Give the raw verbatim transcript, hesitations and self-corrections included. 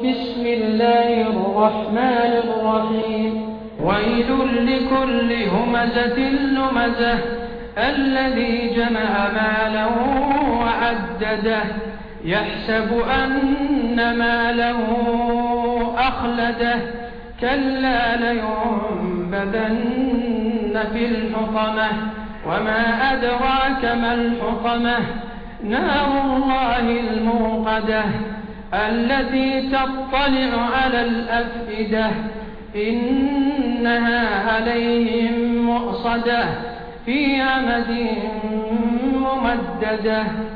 بسم الله الرحمن الرحيم ويل لكل همزة لمزة الذي جمع مالا وعدده يحسب أن ماله أخلده كلا لينبذن في الحطمة وما أدراك ما الحطمة نار الله الموقدة التي تطلع على الأفئدة إنها عليهم مؤصدة في عمد ممددة.